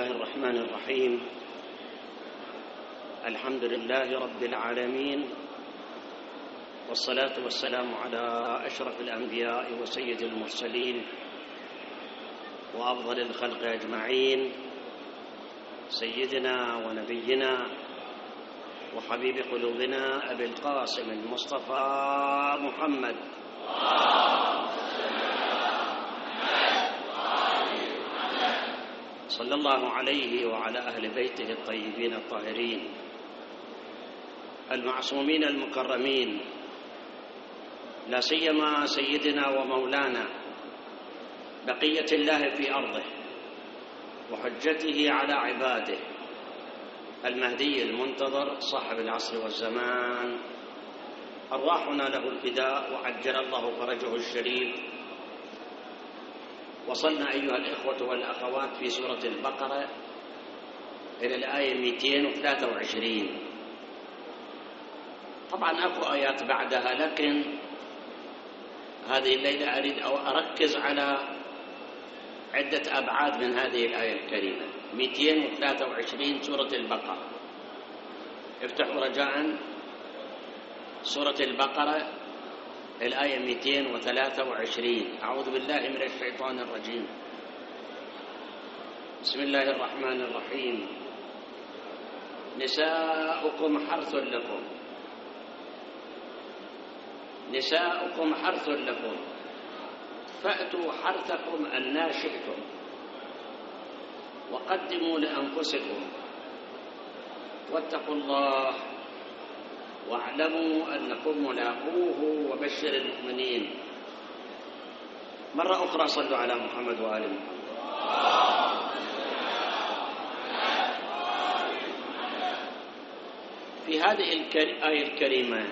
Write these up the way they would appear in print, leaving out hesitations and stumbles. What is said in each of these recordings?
الله الرحمن الرحيم. الحمد لله رب العالمين، والصلاة والسلام على أشرف الأنبياء وسيد المرسلين وأفضل الخلق أجمعين، سيدنا ونبينا وحبيب قلوبنا أبي القاسم المصطفى محمد صلى الله عليه وعلى أهل بيته الطيبين الطاهرين المعصومين المكرمين، لا سيما سيدنا ومولانا بقية الله في أرضه وحجته على عباده المهدي المنتظر صاحب العصر والزمان، أرواحنا له الفداء وعجل الله فرجه الشريف. وصلنا أيها الإخوة والأخوات في سورة البقرة إلى الآية 223. طبعا أكو آيات بعدها، لكن هذه الليلة أريد أو أركز على عدة أبعاد من هذه الآية الكريمة. 223 سورة البقرة. افتحوا رجاء سورة البقرة الآية 223. أعوذ بالله من الشيطان الرجيم. بسم الله الرحمن الرحيم. نساؤكم حرث لكم، نساؤكم حرث لكم فأتوا حرثكم أنى شئتم وقدموا لأنفسكم واتقوا الله واعلموا أنكم ملاقوه وبشر المؤمنين. مرة أخرى صلوا على محمد وآل محمد. في هذه الآية الكريمة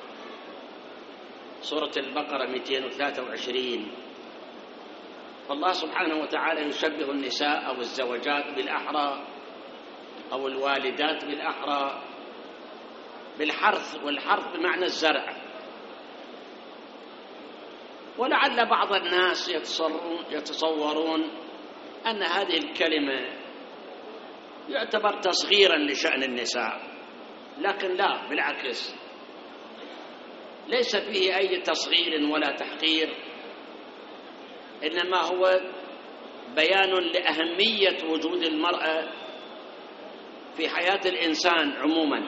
سورة البقرة 223، فالله سبحانه وتعالى يشبه النساء أو الزوجات بالأحرى أو الوالدات بالأحرى بالحرث، والحرث بمعنى الزرع. ولعل بعض الناس يتصورون أن هذه الكلمة يعتبر تصغيرا لشأن النساء، لكن لا، بالعكس، ليس فيه أي تصغير ولا تحقير، إنما هو بيان لأهمية وجود المرأة في حياة الإنسان عموما.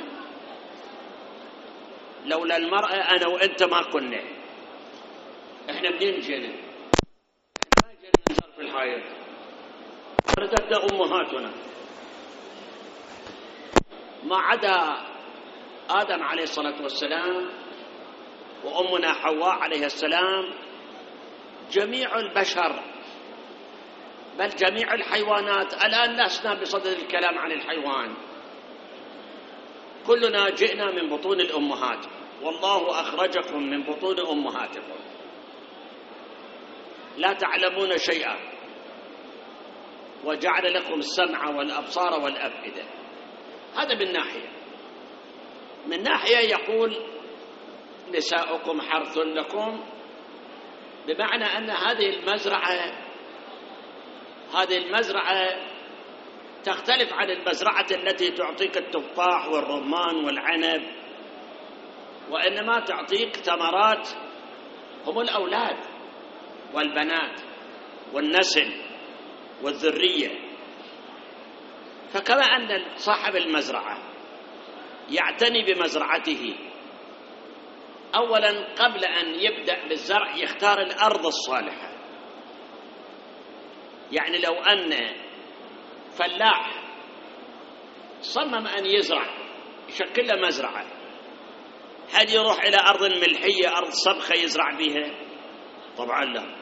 لولا المرأة أنا وأنت ما كنا، إحنا منين جينا؟ ما جينا نصير في الحياة، ردتنا أمهاتنا، ما عدا آدم عليه الصلاة والسلام وأمنا حواء عليه السلام. جميع البشر بل جميع الحيوانات، الآن لسنا بصدد الكلام عن الحيوان، كلنا جئنا من بطون الأمهات، والله أخرجكم من بطون أمهاتكم لا تعلمون شيئا وجعل لكم السمع والأبصار والأفئدة. هذا من ناحية يقول نساؤكم حرث لكم، بمعنى أن هذه المزرعة تختلف عن المزرعة التي تعطيك التفاح والرمان والعنب، وإنما تعطيك ثمرات هم الأولاد والبنات والنسل والذرية. فكما أن صاحب المزرعة يعتني بمزرعته، أولا قبل أن يبدأ بالزرع يختار الأرض الصالحة. يعني لو أن فلاح صمم أن يزرع يشكل له مزرعة، هل يروح إلى أرض ملحية أرض صبخة يزرع بها؟ طبعا لا.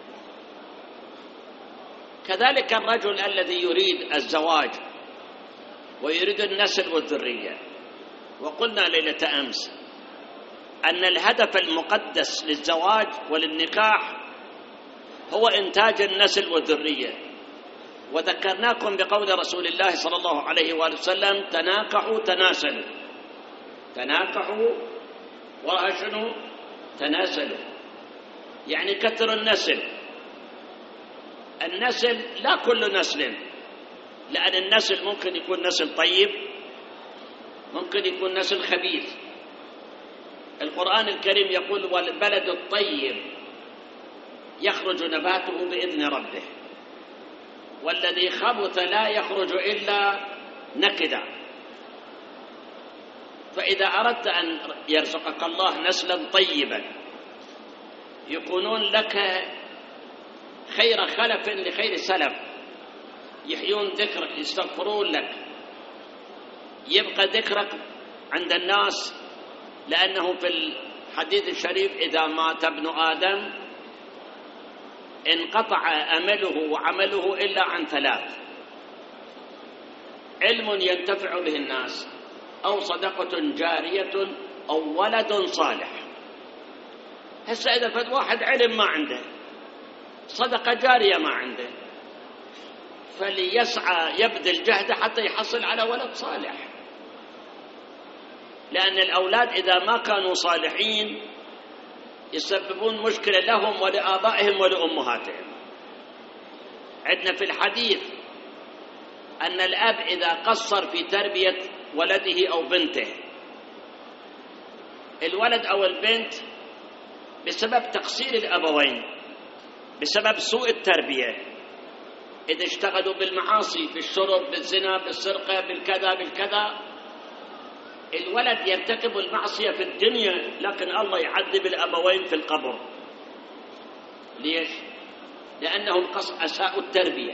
كذلك الرجل الذي يريد الزواج ويريد النسل والذرية، وقلنا ليلة أمس أن الهدف المقدس للزواج وللنكاح هو إنتاج النسل والذرية. وذكرناكم بقول رسول الله صلى الله عليه وآله وسلم: تناكحوا تناسلوا. تناكحوا وشنو؟ تناسلوا، يعني كثروا النسل. النسل لا كل نسل، لأن النسل ممكن يكون نسل طيب، ممكن يكون نسل خبيث. القرآن الكريم يقول: والبلد الطيب يخرج نباته بإذن ربه، والذي خبث لا يخرج إلا نكدا. فإذا أردت أن يرزقك الله نسلا طيبا يكونون لك خير خلف لخير سلف، يحيون ذكرك، يستغفرون لك، يبقى ذكرك عند الناس. لأنه في الحديث الشريف: إذا مات ابن آدم انقطع أمله وعمله إلا عن ثلاث: علم ينتفع به الناس، أو صدقة جارية، أو ولد صالح. هسه إذا فد واحد علم ما عنده، صدقة جارية ما عنده، فليسعى يبذل جهده حتى يحصل على ولد صالح. لأن الأولاد إذا ما كانوا صالحين يسببون مشكلة لهم ولآبائهم ولأمهاتهم. عندنا في الحديث أن الأب إذا قصر في تربية ولده أو بنته، الولد أو البنت بسبب تقصير الأبوين، بسبب سوء التربية، إذا اشتغلوا بالمعاصي، بالشرب، بالزنا، بالسرقة، بالكذا بالكذا، الولد يرتكب المعصية في الدنيا، لكن الله يعذب الأبوين في القبر. ليش؟ لأنهم أساءوا التربية.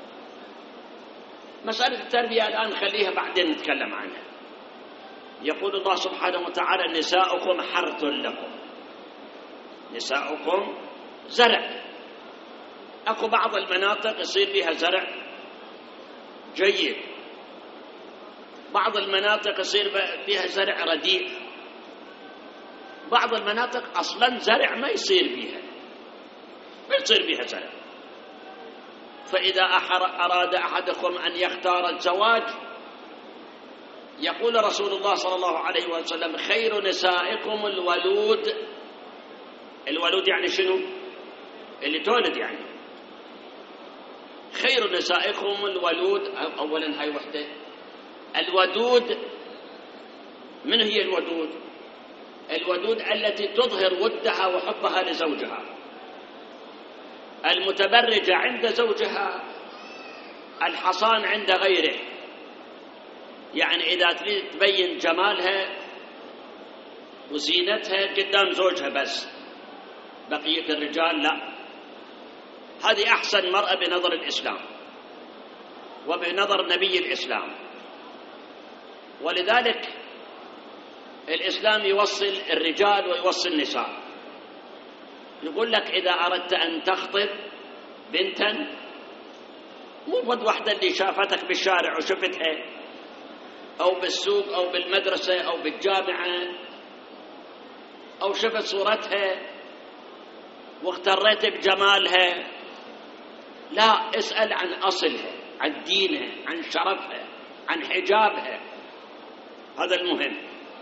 مسألة التربية الآن خليها بعدين نتكلم عنها. يقول الله سبحانه وتعالى: نساؤكم حرث لكم. نساؤكم زرع. أكو بعض المناطق يصير فيها زرع جيد، بعض المناطق يصير فيها زرع رديء، بعض المناطق أصلا زرع ما يصير فيها، ما يصير فيها زرع. فإذا أراد أحدكم أن يختار الزواج، يقول رسول الله صلى الله عليه وسلم: خير نسائكم الولود. الولود يعني شنو؟ اللي تولد يعني. خير نسائكم الولود. أولا هاي وحدة. الودود، من هي الودود؟ الودود التي تظهر ودها وحبها لزوجها، المتبرجة عند زوجها، الحصان عند غيره. يعني إذا تريد تبين جمالها وزينتها قدام زوجها بس، بقية الرجال لا. هذه أحسن مرأة بنظر الإسلام وبنظر نبي الإسلام. ولذلك الإسلام يوصل الرجال ويوصل النساء. يقول لك: إذا أردت أن تخطب بنتا، مو بد واحدة اللي شافتك بالشارع وشفتها أو بالسوق أو بالمدرسة أو بالجامعة أو شفت صورتها واغتريت بجمالها. لا، اسأل عن أصلها، عن دينها، عن شرفها، عن حجابها. هذا المهم.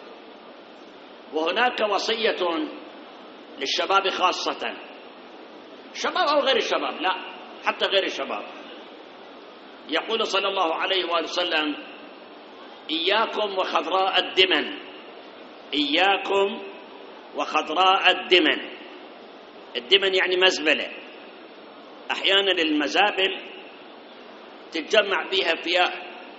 وهناك وصية للشباب خاصة، شباب أو غير الشباب، لا حتى غير الشباب. يقول صلى الله عليه وآله وسلم: إياكم وخضراء الدمن. إياكم وخضراء الدمن. الدمن يعني مزبلة. أحيانا المزابل تتجمع فيها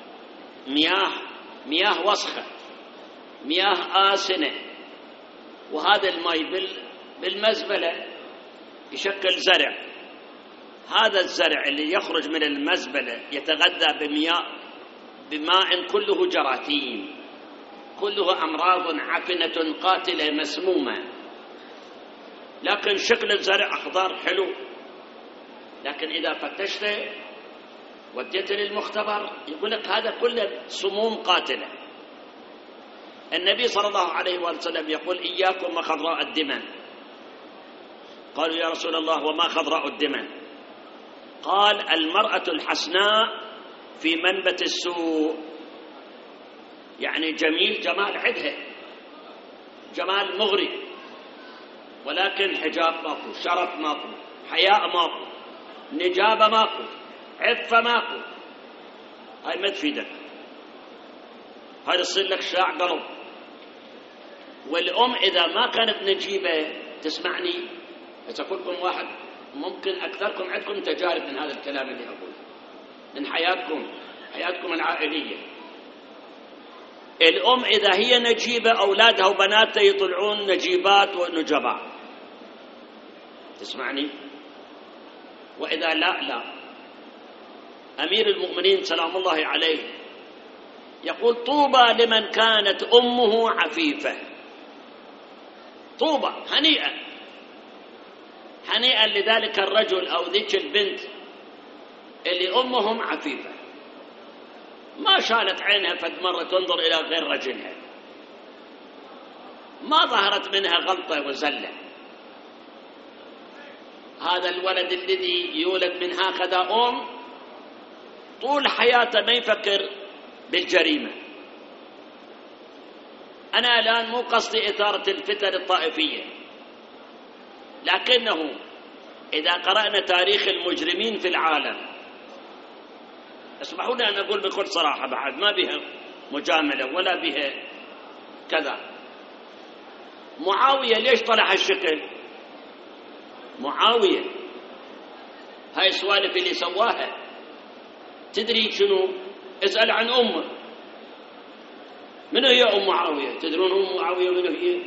مياه وسخة، مياه آسنة، وهذا الماء بالمزبلة يشكل زرع. هذا الزرع اللي يخرج من المزبلة يتغذى بماء كله جراثيم، كله أمراض عفنة قاتلة مسمومة. لكن شكل الزرع أخضر حلو، لكن إذا فتشته وديته للمختبر يقول لك هذا كله سموم قاتلة. النبي صلى الله عليه وسلم يقول: إياكم وخضراء الدمن. قالوا: يا رسول الله وما خضراء الدمن؟ قال: المرأة الحسناء في منبت السوء. يعني جمال عدها، جمال مغري، ولكن حجاب ماكو، شرف ماكو، حياء ماكو، نجابة ماكو، عفة ماكو. هاي ما تفيدك، هاي تصير لك شراع قلب. والأم إذا ما كانت نجيبة، تسمعني، إذا كلكم واحد ممكن أكثركم عندكم تجارب من هذا الكلام اللي أقوله من حياتكم العائلية. الأم إذا هي نجيبة أولادها وبناتها يطلعون نجيبات ونجباء، تسمعني؟ وإذا لا، أمير المؤمنين سلام الله عليه يقول: طوبى لمن كانت أمه عفيفة. طوبى، هنيئا لذلك الرجل أو ذيك البنت اللي أمهم عفيفة، ما شالت عينها فد مرة تنظر إلى غير رجلها، ما ظهرت منها غلطة وزلة. هذا الولد الذي يولد من هكذا أم طول حياته ما يفكر بالجريمة. أنا الآن مو قصدي إثارة الفتن الطائفية، لكنه إذا قرأنا تاريخ المجرمين في العالم، اسمحوا لي أن أقول بكل صراحة، بعد ما بها مجاملة ولا بها كذا، معاوية ليش طلع هالشكل؟ معاوية هاي السوالف اللي سواها، تدري شنو؟ اسأل عن أمه، من هي أم معاوية؟ تدرون أم معاوية من هي؟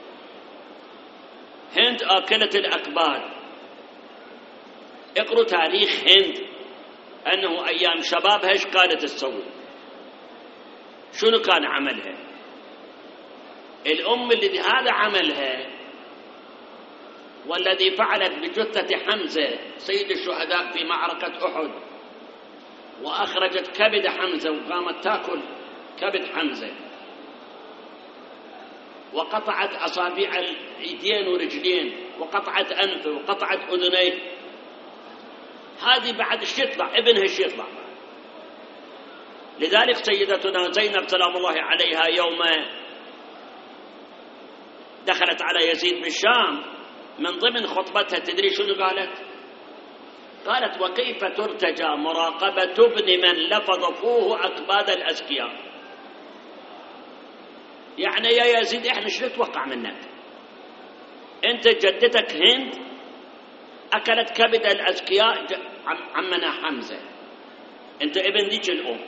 هند آكلة الأكباد. اقروا تاريخ هند، أنه أيام شبابها إيش كانت تسوي، شنو كان عملها. الأم اللي هذا عملها والذي فعلت بجثة حمزة سيد الشهداء في معركة أحد، وأخرجت كبد حمزة وقامت تأكل كبد حمزة، وقطعت أصابع اليدين ورجلين، وقطعت أنفه، وقطعت أذنيه. هذه بعد ايش يطلع؟ ابنها ايش يطلع؟ لذلك سيدتنا زينب سلام الله عليها يوم دخلت على يزيد بالشام من ضمن خطبتها، تدري شنو قالت؟ قالت: وكيف ترتجى مراقبة ابن من لفظ فوه أكباد الأذكياء. يعني يا يزيد احنا شو نتوقع منك؟ انت جدتك هند أكلت كبد الأذكياء عمنا حمزة، أنت ابن ذيك الأم.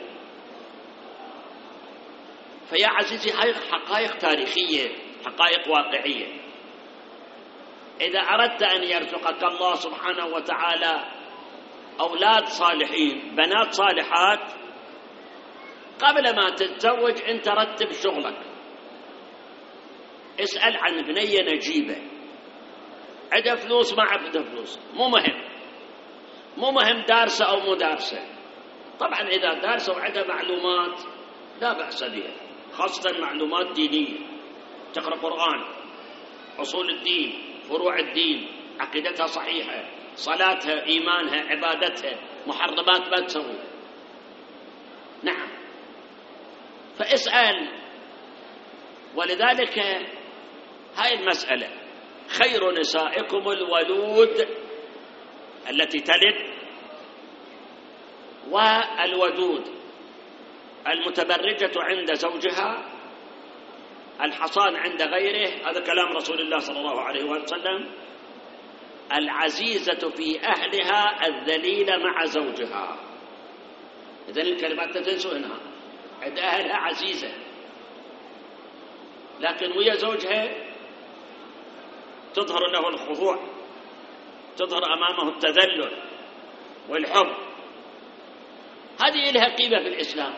فيا عزيزي هاي حقائق تاريخية، حقائق واقعية. إذا أردت أن يرزقك الله سبحانه وتعالى أولاد صالحين، بنات صالحات، قبل ما تتزوج أنت رتب شغلك، اسأل عن بنية نجيبة، عندها فلوس ما عندها فلوس، مو مهم دارسة أو مو دارسة. طبعا إذا دارسة وعندها معلومات لا بأس بها، خاصة معلومات دينية، تقرأ قرآن، أصول الدين، فروع الدين، عقيدتها صحيحة، صلاتها، إيمانها، عبادتها، محرمات ما تسوي. نعم، فاسأل. ولذلك هاي المسألة: خير نسائكم الولود التي تلد، والودود المتبرجة عند زوجها، الحصان عند غيره. هذا كلام رسول الله صلى الله عليه وسلم. العزيزة في أهلها الذليلة مع زوجها. إذن الكلمات تنسونها، عند أهلها عزيزة، لكن ويا زوجها تظهر له الخضوع، تظهر أمامه التذلل والحب. هذه لها قيمة في الإسلام.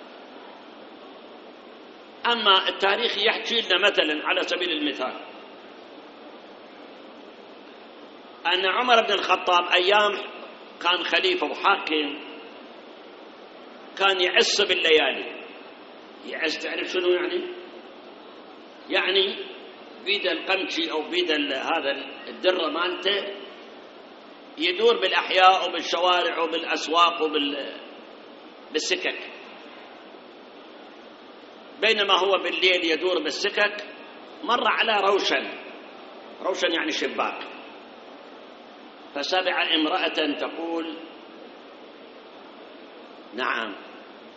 أما التاريخ يحكي لنا مثلا على سبيل المثال أن عمر بن الخطاب أيام كان خليفة وحاكم كان يعس بالليالي. يعس تعرف شنو يعني؟ يعني بيد القمشي أو بيد هذا الدرة مالته يدور بالأحياء وبالشوارع وبالأسواق وبالسكك. بينما هو بالليل يدور بالسكك مر على روشن يعني شباك، فسمع امرأة تقول: نعم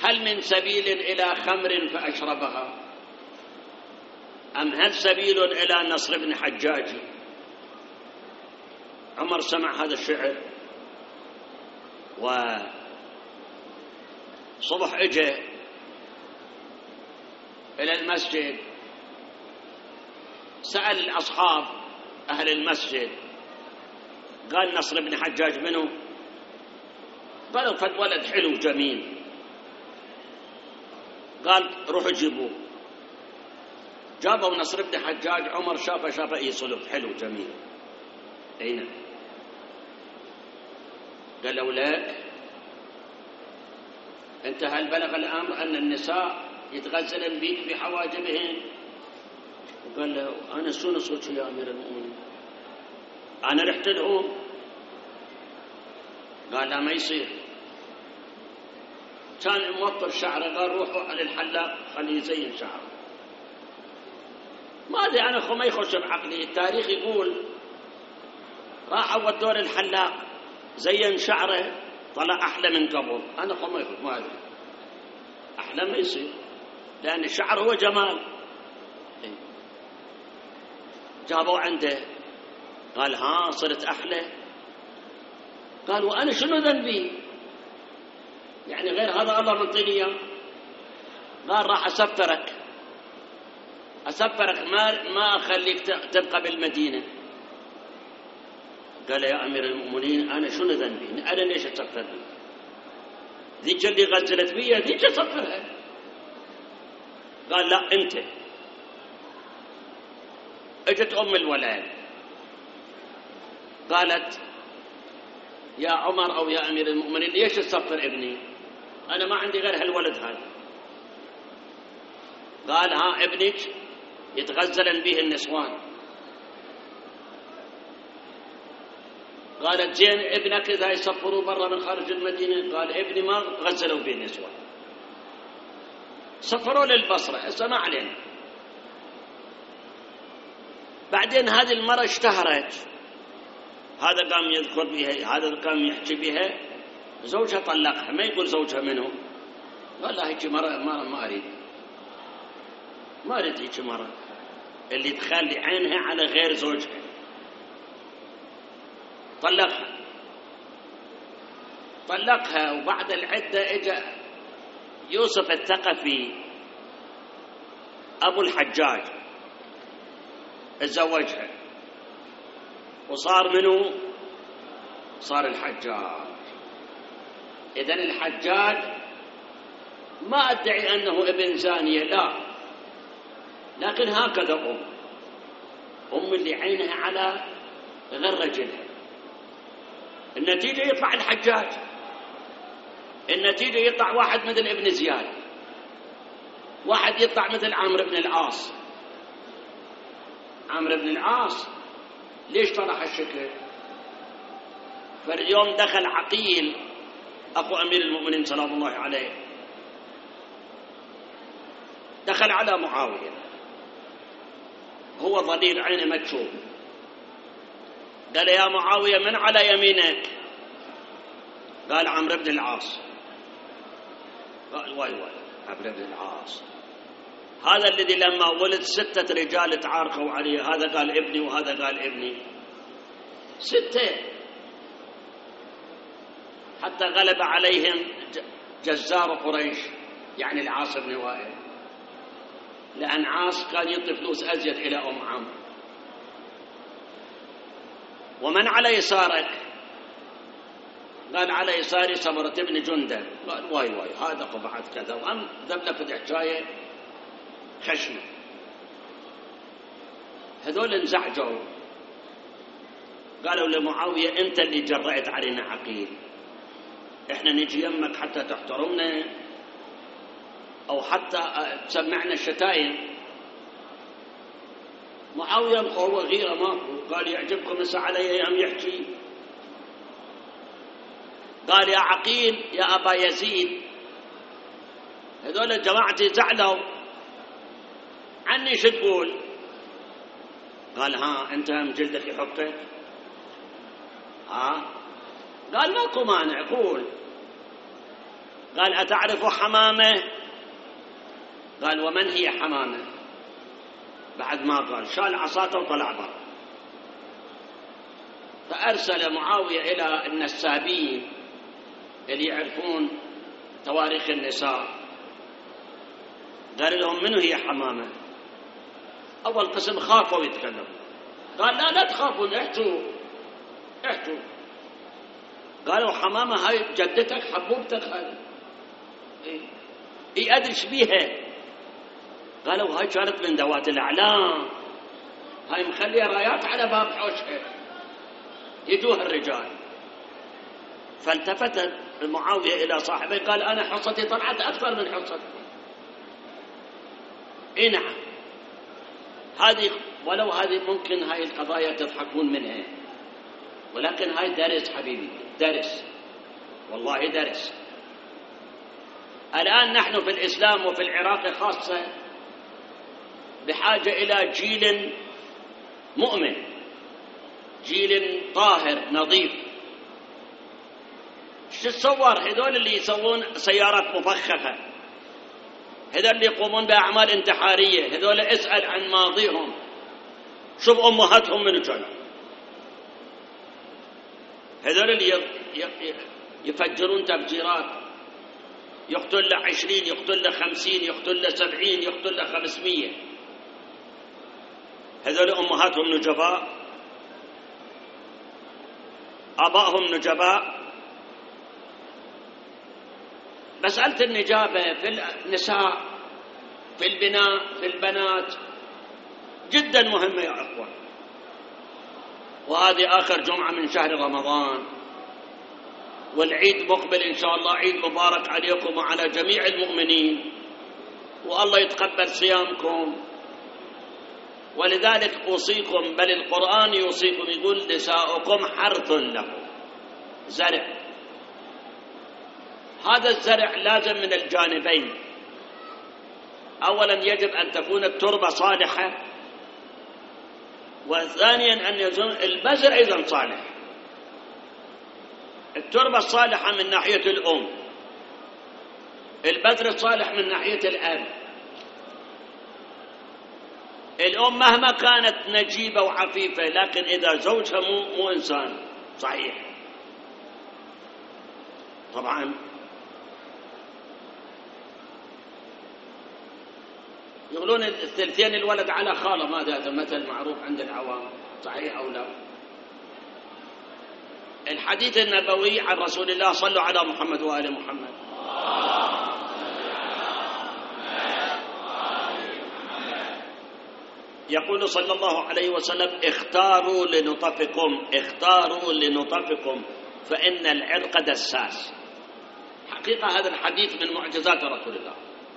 هل من سبيل إلى خمر فأشربها، أم هل سبيل إلى نصر بن حجاج؟ عمر سمع هذا الشعر، وصبح اجى إلى المسجد، سأل الأصحاب أهل المسجد، قال نصر بن حجاج منه؟ قالوا فد ولد حلو جميل. قال روحوا جيبوه. جابوا نصر بن حجاج، عمر شافه اي صلب حلو جميل. اين؟ قالوا لك انت هل بلغ الامر ان النساء يتغزلن بيك بحواجبهن؟ وقال له انا شو نصوت يا امير المؤمنين، انا رحت لهم. قال لا ما يصير. كان موطر شعره، قال روحوا للحلاق خليه يزين شعره. ما ادري انا ما يخش بعقلي، التاريخ يقول راحوا ودوا للحلاق زين شعره طلع احلى من قبل. انا ما يخش، ما ادري، احلى ما يصير لان الشعر هو جمال. جابوا عنده، قال ها صرت احلى؟ قال وانا شنو ذنبي؟ يعني غير هذا الله منطيني اياه. قال راح اسفرك ما اخليك تبقى بالمدينه. قال يا امير المؤمنين انا شنو ذنبي؟ انا ليش اسفرني؟ ذيك اللي غزلت بي ذيك اسفرها. قال لا انت. اجت ام الولد قالت يا عمر او يا امير المؤمنين ليش تصفر ابني؟ انا ما عندي غير هالولد هذا. قال ها ابنك يتغزلن به النسوان. قالت زين ابنك اذا يسفروا برا من خارج المدينه؟ قال ابني ما غزلوا به النسوان، سفروا للبصره، هسه ما علينا. بعدين هذه المرة اشتهرت، هذا قام يذكر بها، هذا قام يحكي بها، زوجها طلقها، ما يقول زوجها منه. قال لا هيك مرة ما أريد هيك مرة اللي تخلي عينها على غير زوجها. طلقها. وبعد العدة اجى يوسف الثقفي أبو الحجاج تزوجها، وصار منه؟ صار الحجاج. إذن الحجاج ما أدعي أنه ابن زانية، لا، لكن هكذا أم اللي عينها على غير رجلها. النتيجة يطلع الحجاج، النتيجة يطلع واحد مثل ابن زياد، واحد يطلع مثل عمرو بن العاص. عمرو بن العاص ليش طرح الشكل؟ فاليوم دخل عقيل أخو أمير المؤمنين سلام الله عليه، دخل على معاوية، هو ضليل عينه مكشوف. قال يا معاوية من على يمينك؟ قال عمرو بن العاص. قال واي عمرو بن العاص هذا الذي لما ولد 6 رجال تعاركوا عليه، هذا قال ابني وهذا قال ابني، 6، حتى غلب عليهم جزار قريش، يعني العاص بن وائل، لأن عاص كان يعطي فلوس أزيد إلى أم عمرو. ومن على يسارك؟ قال على يساري سمرة بن جندب. قال واي هذا قبعت كذا، وأم ذبلة في حكاية خشمة. هذول انزعجوا، قالوا لمعاوية أنت اللي جرأت علينا عقيل، إحنا نجي يمك حتى تحترمنا أو حتى تسمعنا الشتايم. معاوية هو غيرة ماكو، قال يعجبكم هسه علي يوم يحكي. قال يا عقيل يا أبا يزيد، هذول جماعتي زعلوا عني، شو تقول؟ قال ها أنت هم جلدك يحقك؟ ها؟ قال ماكو مانع، قول. قال أتعرف حمامة؟ قال ومن هي حمامة؟ بعد ما قال شال عصاته وطلع برا. فأرسل معاوية إلى النسابين اللي يعرفون تواريخ النساء، قال لهم منو هي حمامة؟ أول قسم خافوا يتكلموا، قال لا تخافون، احجوا. قالوا حمامة هاي جدتك حبوبتك هاي؟ اي أدري ايش بيها. قالوا هاي كانت من ذوات الأعلام، هاي مخلية رايات على باب حوشها يجوها الرجال. فالتفت معاوية إلى صاحبه قال أنا حصتي طلعت أكثر من حصتكم. إيه نعم، هذه ولو هذه ممكن هاي القضايا تضحكون منها، ولكن هاي درس حبيبي، درس والله درس. الآن نحن في الإسلام وفي العراق خاصة بحاجة إلى جيل مؤمن، جيل طاهر نظيف. شو تصور هذول اللي يسوون سيارات مفخخة، هذول اللي يقومون بأعمال انتحارية، هذول اسأل عن ماضيهم، شوف أمهاتهم من كانوا، هذول اللي يفجرون تفجيرات، يقتل له 20، يقتل له 50، يقتل له 70، يقتل له 500. هذول أمهاتهم نجباء، آبائهم نجباء. مسألة النجابة في النساء، في البناء، في البنات جدا مهمة يا أخوان. وهذه آخر جمعة من شهر رمضان، والعيد مقبل إن شاء الله، عيد مبارك عليكم وعلى جميع المؤمنين، والله يتقبل صيامكم. ولذلك أوصيكم، بل القرآن يوصيكم، يقول نساؤكم حرث لكم، زرع. هذا الزرع لازم من الجانبين، أولا يجب أن تكون التربة صالحة، وثانيا أن يكون البذر أيضا صالح. التربة الصالحة من ناحية الأم، البذر الصالح من ناحية الأب. الأم مهما كانت نجيبة وعفيفة، لكن إذا زوجها مو إنسان صحيح، طبعا يقولون الثلثين الولد على خاله، ما هذا مثل معروف عند العوام، صحيح أو لا؟ الحديث النبوي عن رسول الله، صلوا على محمد وآل محمد. يقول صلى الله عليه وسلم اختاروا لنطفكم فإن العرق دساس. حقيقة هذا الحديث من معجزات رسول الله.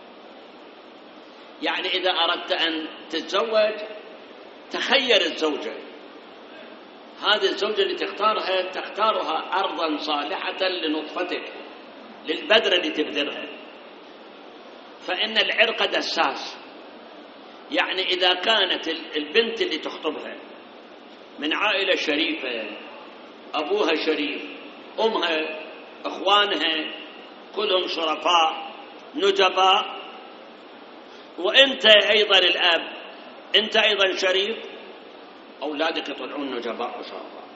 يعني إذا أردت أن تتزوج تخير الزوجة، هذه الزوجة اللي تختارها أرضا صالحة لنطفتك، للبذرة اللي تبذرها. فإن العرق دساس، يعني إذا كانت البنت اللي تخطبها من عائلة شريفة، أبوها شريف، أمها، أخوانها كلهم شرفاء نجباء، وأنت أيضا الأب، أنت أيضا شريف، أولادك يطلعون نجباء وشرفاء.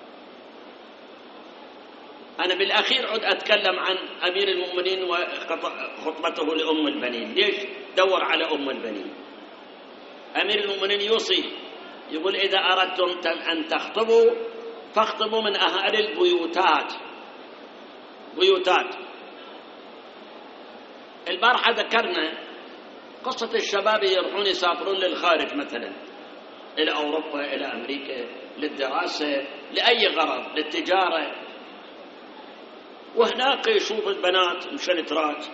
أنا بالأخير عد أتكلم عن أمير المؤمنين وخطبته لأم البنين. ليش دور على أم البنين؟ أمير المؤمنين يوصي، يقول إذا أردتم أن تخطبوا فاخطبوا من أهل البيوتات. البارحة ذكرنا قصة الشباب يروحون يسافرون للخارج، مثلا إلى أوروبا، إلى أمريكا، للدراسة، لأي غرض، للتجارة، وهناك يشوف البنات مشنترات،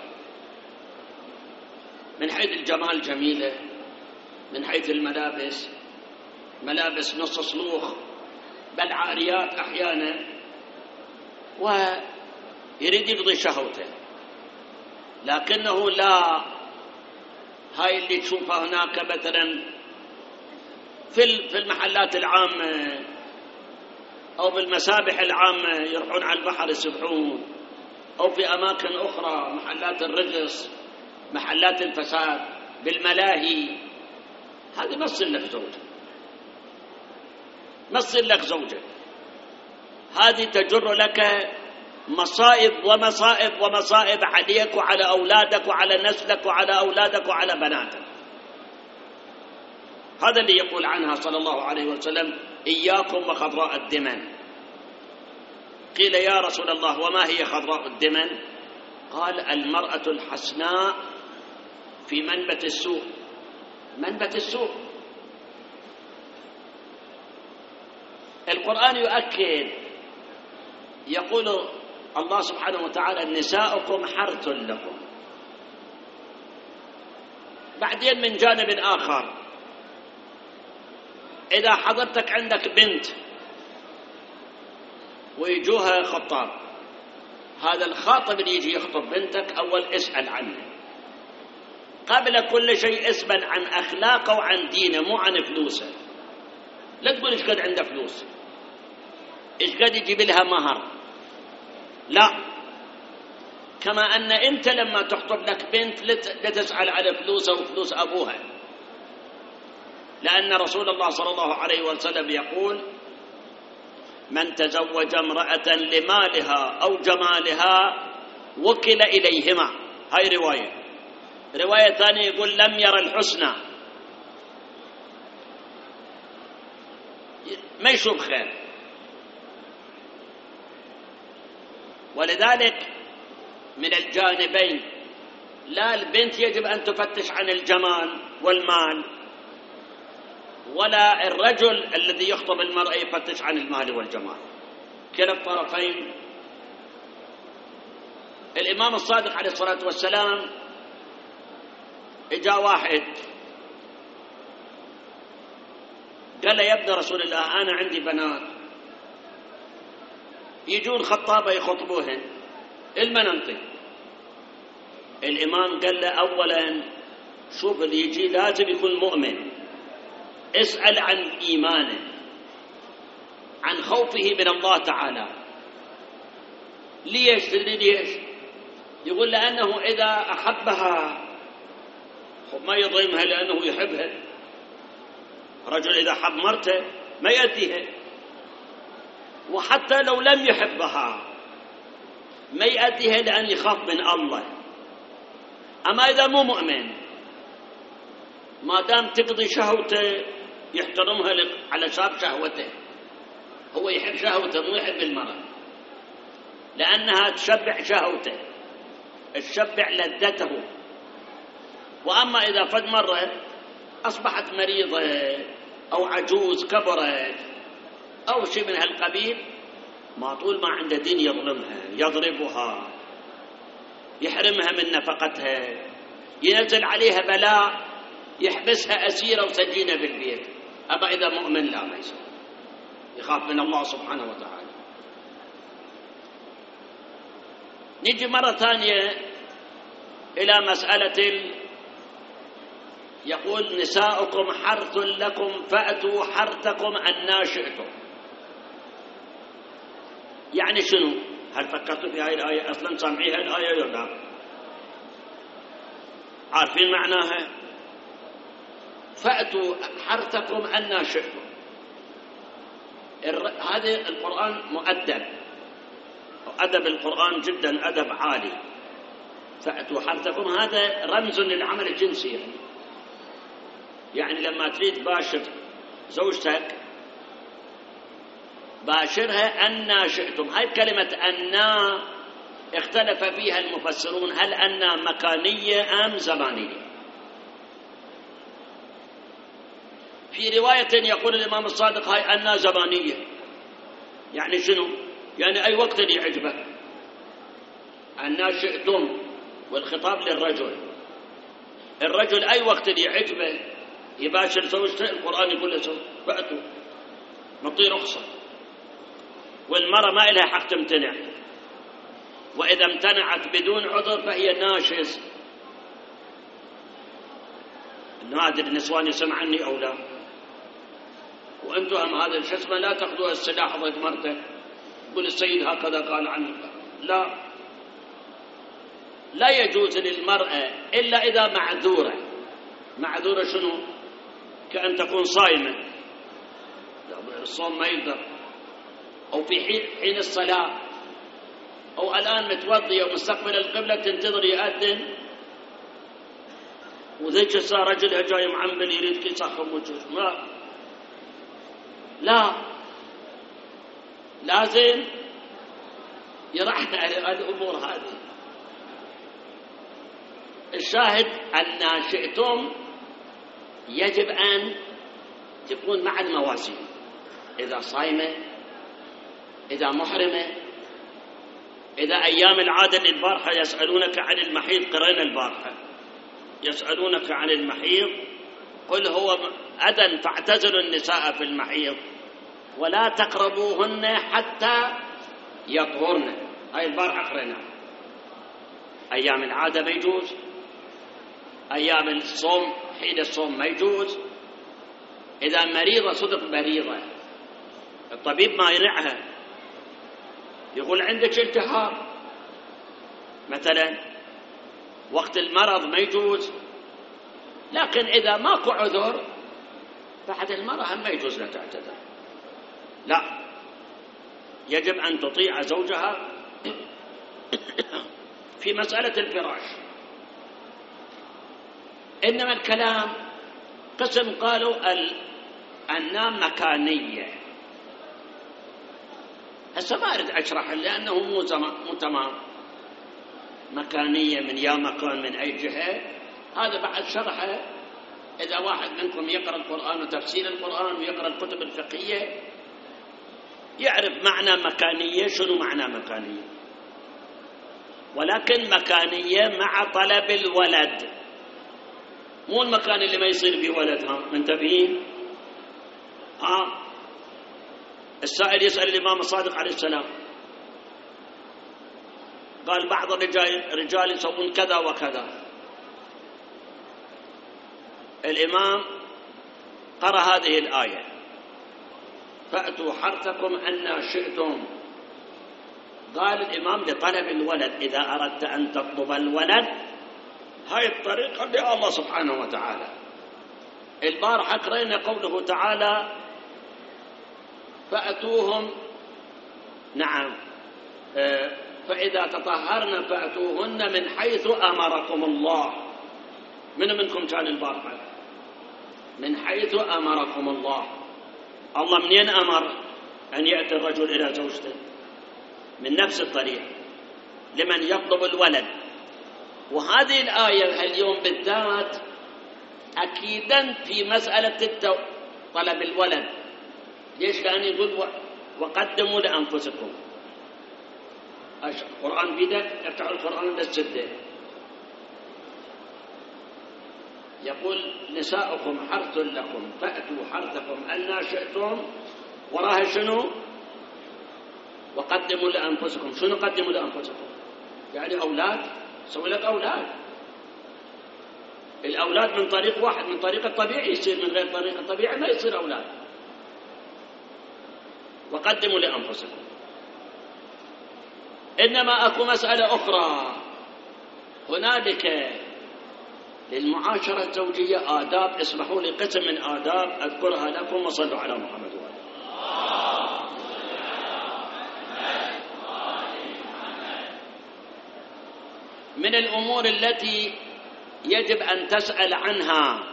من حيث الجمال جميلة، من حيث الملابس ملابس نص صلوخ، بل عاريات أحيانا، ويريد يقضي شهوته. لكنه لا، هاي اللي تشوفها هناك مثلا في المحلات العامة أو بالمسابح العامة، يروحون على البحر يسبحون، أو في أماكن أخرى، محلات الرقص، محلات الفساد، بالملاهي، هذه ما تصير لك زوجة، ما تصير لك زوجة. هذه تجر لك مصائب ومصائب ومصائب عليك وعلى أولادك وعلى نسلك وعلى أولادك وعلى بناتك. هذا اللي يقول عنها صلى الله عليه وسلم: إياكم وخضراء الدمن. قيل: يا رسول الله وما هي خضراء الدمن؟ قال: المرأة الحسناء في منبت السوء. منبت السوء. القرآن يؤكد، يقول الله سبحانه وتعالى: نساؤكم حرث لكم. بعدين من جانب آخر، إذا حضرتك عندك بنت ويجوها خطاب، هذا الخاطب اللي يجي يخطب بنتك أول اسأل عنه، قبل كل شيء اسأل عن أخلاقه وعن دينه، مو عن فلوسه. لا تقول إيش قد عنده فلوس، إيش قد يجيب لها مهر، لا. كما أن أنت لما تخطب لك بنت لا تسأل على فلوسها وفلوس أبوها، لأن رسول الله صلى الله عليه وسلم يقول: من تزوج امرأة لمالها أو جمالها وكل إليهما. هاي رواية ثانية يقول: لم ير الحسنى، ما يشوف خير. ولذلك من الجانبين، لا البنت يجب أن تفتش عن الجمال والمال، ولا الرجل الذي يخطب المرأة يفتش عن المال والجمال، كلا الطرفين. الإمام الصادق عليه الصلاة والسلام إجا واحد قال له: يا ابن رسول الله، أنا عندي بنات يجون خطابة يخطبوهن، المننطق. الإمام قال له: أولا شوف اللي يجي لازم يكون مؤمن، اسأل عن إيمانه، عن خوفه من الله تعالى. ليش؟ ليش؟ يقول: لأنه إذا أحبها ما يضيمها لأنه يحبها. رجل إذا حب مرته ما يأتيها، وحتى لو لم يحبها ما يأتيها لأن يخاف من الله. أما إذا مو مؤمن، ما دام تقضي شهوته يحترمها على شاب شهوته، هو يحب شهوته مو يحب المرأة، لأنها تشبع شهوته، تشبع لذته. وأما إذا فد مرة أصبحت مريضة أو عجوز كبرت أو شيء من هالقبيل، ما طول ما عنده دين يظلمها، يضربها، يحرمها من نفقتها، ينزل عليها بلاء، يحبسها أسيرة وسجينة بالبيت. أما إذا مؤمن لا، ما يصير، يخاف من الله سبحانه وتعالى. نجي مرة ثانية إلى مسألة، يقول: نساؤكم حرث لكم فأتوا حرثكم أنى شئتم. يعني شنو؟ هل فكرتوا في هذه الآية أصلا؟ سامعيها الآية ولا لا؟ عارفين معناها؟ فأتوا حرثكم أنى شئتم. هذا القرآن مؤدب، أدب القرآن جدا أدب عالي. فأتوا حرثكم هذا رمز للعمل الجنسي، يعني لما تريد تباشر زوجتك باشرها أنى شئتم. هاي كلمة أنى اختلف فيها المفسرون، هل أنى مكانية أم زمانية؟ في رواية يقول الإمام الصادق: هاي أنى زمانية. يعني شنو؟ يعني أي وقت اللي يعجبك. أنى شئتم والخطاب للرجل، الرجل أي وقت اللي يعجبه يباشر زوجته، القرآن يقول له فأتوا، نعطيه رخصة. والمرأة ما إلها حق تمتنع، وإذا امتنعت بدون عذر فهي ناشز. ما أدري النسوان يسمع عني أو لا، وأنتم هم هذا شو اسمه لا تأخذوا السلاح ضد مرتك، يقول السيد هكذا قال عنك، لا، لا يجوز للمرأة إلا إذا معذورة. معذورة شنو؟ كأن تكون صائمة، الصوم ما يقدر، أو في حين الصلاة، أو الآن متوضية ومستقبل القبلة تنتظر يأذن وذيك الساعة رجلها جاي معمل يريد يسخن وجهه، ما لا، لازم يرحل الأمور هذه. الشاهد أن شئتم يجب أن تكون مع الموازين، إذا صايمة، إذا محرمة، إذا أيام العادة البارحة يسألونك عن المحيض، قرأنا البارحة يسألونك عن المحيض قل هو أذى فاعتزلوا النساء في المحيض ولا تقربوهن حتى يطهرن. هاي البارحة قرأنا. أيام العادة ما يجوز، أيام الصوم حين الصوم ما يجوز، إذا مريضة صدق مريضة الطبيب ما يرعها يقول عندك التهاب مثلا، وقت المرض ما يجوز. لكن إذا ماكو عذر بعد المرض ما يجوز لها تعتذر، لا، يجب أن تطيع زوجها في مسألة الفراش. إنما الكلام قسم قالوا النام مكانية، هسه ما أريد أشرح لأنه مو تمام. مكانية من يا مكان من أي جهة، هذا بعد شرحه إذا واحد منكم يقرأ القرآن وتفسير القرآن ويقرأ الكتب الفقهية يعرف معنى مكانية، شنو معنى مكانية. ولكن مكانية مع طلب الولد، مو المكان اللي ما يصير فيه ولد. ها منتبهين؟ السائل يسأل الإمام الصادق عليه السلام، قال بعض الرجال يسوون كذا وكذا. الإمام قرأ هذه الآية فأتوا حرثكم أن شئتم. قال الإمام لطلب الولد، إذا أردت أن تطلب الولد هاي الطريقة لله سبحانه وتعالى. البارحة قرأنا قوله تعالى فأتوهم، نعم، فإذا تطهرن فأتوهن من حيث أمركم الله. من منكم كان البارحة؟ من حيث أمركم الله. الله منين أمر أن يأتي الرجل إلى زوجته؟ من نفس الطريق لمن يطلب الولد. وهذه الآية اليوم بالذات أكيدا في مسألة طلب الولد. ليش؟ لأن يقول وقدموا لأنفسكم. القرآن بيدك، افتح القرآن للسدة، يقول نساؤكم حرث لكم فأتوا حرثكم أن شئتم، وراها شنو؟ وقدموا لأنفسكم. شنو قدموا لأنفسكم؟ يعني أولاد، سوي لك أولاد. الأولاد من طريق واحد، من طريق الطبيعي يصير، من غير طريق الطبيعي ما يصير أولاد. وقدموا لأنفسكم. إنما أكو مسألة أخرى، هنالك للمعاشرة الزوجية آداب، اسمحوا لي قسم من آداب أذكرها لكم، وصلوا على محمد وآله. من الأمور التي يجب أن تسأل عنها،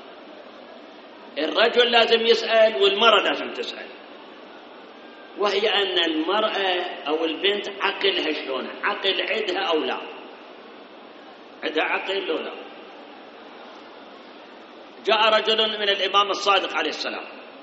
الرجل لازم يسأل والمرأة لازم تسأل، وهي أن المرأة أو البنت عقلها شلون؟ عقل عندها أو لا؟ عندها عقل لو لا؟ جاء رجل من الإمام الصادق عليه السلام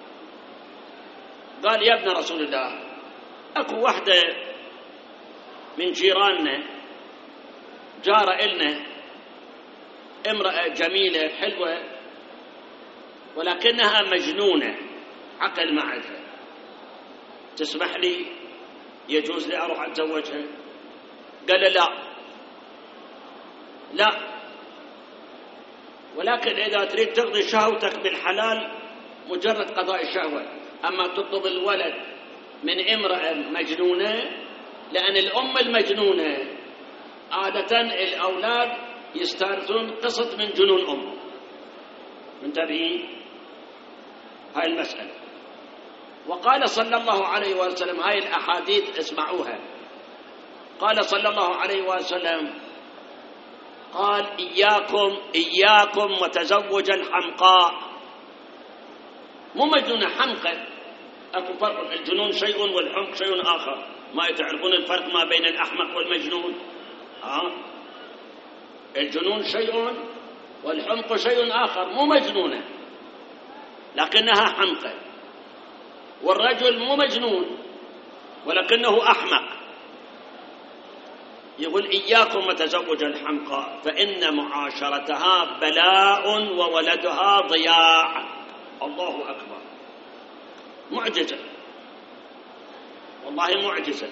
قال يا ابن رسول الله، أكو واحدة من جيراننا جارة إلنا، امرأة جميلة حلوة ولكنها مجنونة، عقل ما عندها، تسمح لي يجوز لي أروح أتزوجها؟ قال لا، ولكن إذا تريد تقضي شهوتك بالحلال مجرد قضاء الشهوة، أما تطلب الولد من امرأة مجنونة، لأن الأم المجنونة عادة الأولاد يستانسون قسط من جنون أمه. منتبهين هاي المسألة. وقال صلى الله عليه وسلم، هاي الأحاديث اسمعوها، قال صلى الله عليه وسلم قال إياكم وتزوج الحمقاء. مو مجنون، حمقى. أكو فرق، الجنون شيء والحمق شيء آخر. ما تعرفون الفرق ما بين الأحمق والمجنون؟ الجنون شيء والحمق شيء آخر. مو مجنونة لكنها حمقى، والرجل مو مجنون ولكنه أحمق. يقول إياكم وتزوج الحمقاء فإن معاشرتها بلاء وولدها ضياع. الله أكبر، معجزة، والله معجزة.